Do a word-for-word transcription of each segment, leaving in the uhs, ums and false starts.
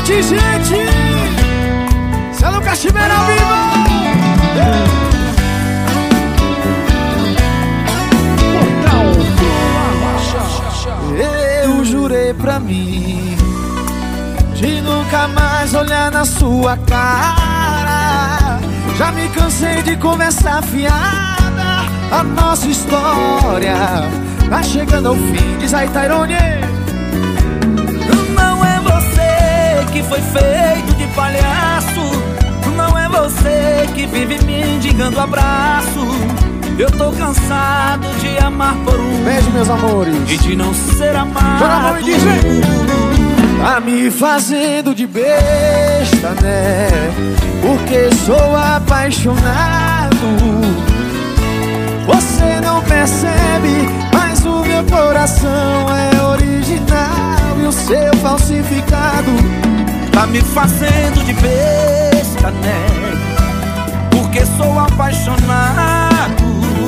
noite, gente! Cê não cachimeira ao vivo! Eu jurei pra mim de nunca mais olhar na sua cara. Já me cansei de conversar fiada. A nossa história tá chegando ao fim. Diz aí, Tairone. Não é você que foi feito de palhaço. Não é você que vive mendigando abraço. Eu tô cansado de amar por um. Beijo, meus amores. E de não ser amado. Bora, mãe, D J. Tá me fazendo de besta, né? Porque sou apaixonado. Você não percebe, mas o meu coração é original e o seu falsificado. Tá me fazendo de besta, né? Porque sou apaixonado.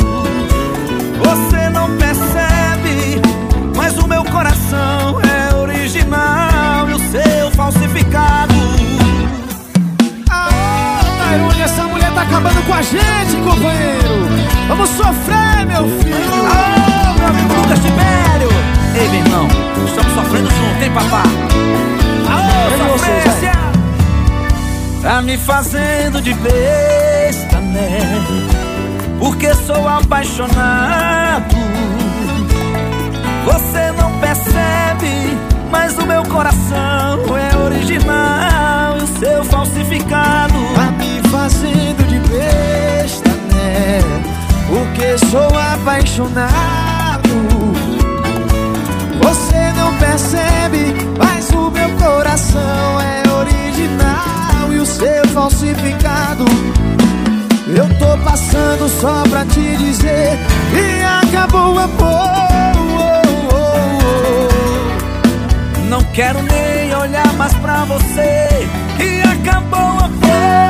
Você não percebe, mas o meu coração é original e o seu falsificado. Ah, Tairone, essa mulher tá acabando com a gente, companheiro. Vamos sofrer, meu filho. Ah, meu amigo Lucas Tibério. Ei, meu irmão, estamos sofrendo junto, hein, papá? Alô, sofrência. Tá me fazendo de besta, né? Porque sou apaixonado. Você não percebe, mas o meu coração é original e o seu falsificado. Tá me fazendo de besta, né? Porque sou apaixonado. Você não percebe, mas o meu coração é original e o seu falsificado. Eu tô passando só pra te dizer que acabou o amor. Não quero nem olhar mais pra você, que acabou o amor.